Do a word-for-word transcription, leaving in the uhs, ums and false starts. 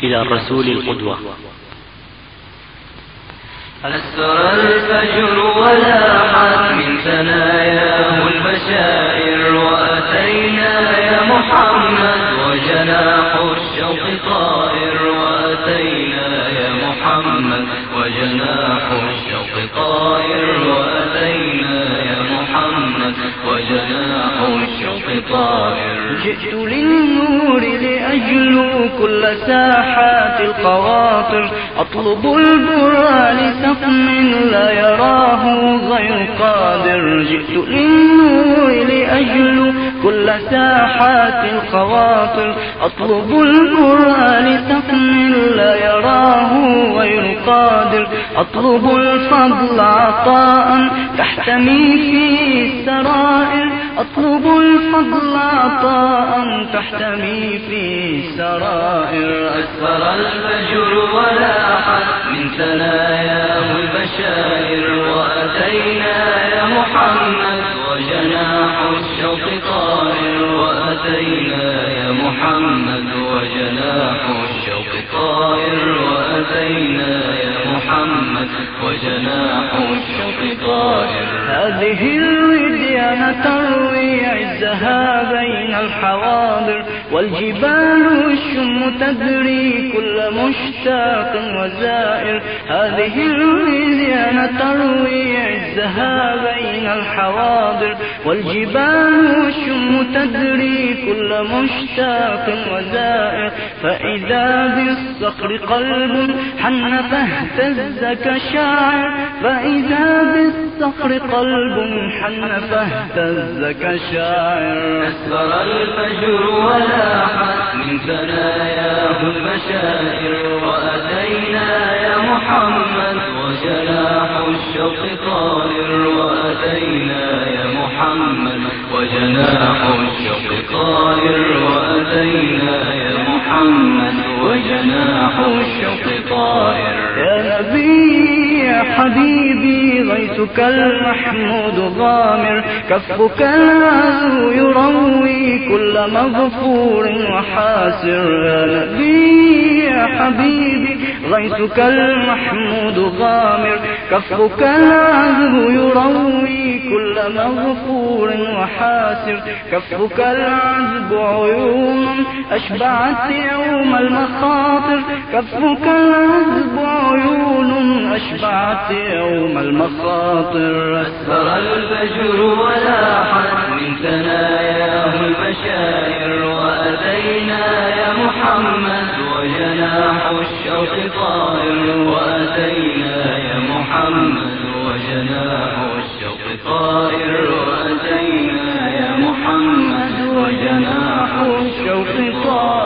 إلى الرسول القدوة. أسر الفجر ولاحت من ثناياه البشائر، وأتينا يا محمد وجناح الشوق طائر، وأتينا يا محمد وجناح الشوق طائر، وأتينا يا محمد وجناح الشوق طائر. جئت للنور لأجلو كل ساحات الخواطر، أطلب البرى لسقم لا يراه غير قادر. جئت للنور لأجلو كل ساحات الخواطر، أطلب البرى لسقم لا يراه غير قادر. أطلب الفضل عطاء تحتمي فيه السرائر، أطلب الفضل عطاء تحتمي فيه السرائر. أسفر الفجر ولاحت من ثناياه البشائر، وأتينا يا محمد وجناح الشوق طائر، وأتينا يا محمد وجناح الشوق طائر، وأتينا يا محمد وجناح الشوق طائر. هذه الوديان تروي عزها بين الحواضر، والجبال الشم تدري كل مشتاق وزائر. هذه الوديان تروي عزها بين الحواضر، والجبال الشم تدري كل مشتاق وزائر. فإذا بالصخر قلب حن فاهتز كشاعر، فإذا بالصخر قلب حن فاهتز كشاعر. أسفر الفجر ولاحت من ثناياه البشائر، وأتينا يا محمد وجناح الشوق طائر، وأتينا يا محمد وجناح الشوق طائر، وأتينا يا محمد وجناح الشوق طائر. يا نبي يا حبيبي غيثك المحمود ضامر، كفك العزو يروي كل مغفور وحاسر. يا نبي يا حبيبي غيثك المحمود ضامر، كفك العزو يروي كل مغفور وحاسر. كفك العذب عيون أشبعت يوم المخاطر، كفك العذب عيون أشبعت يوم المخاطر. أسفر الفجر ولاحت من ثناياه البشائر، وأتينا يا محمد وجناح الشوق طائر، وأتينا يا محمد وجناح الشوق طائر، وأتينا يا محمد وجناح الشوق طائر.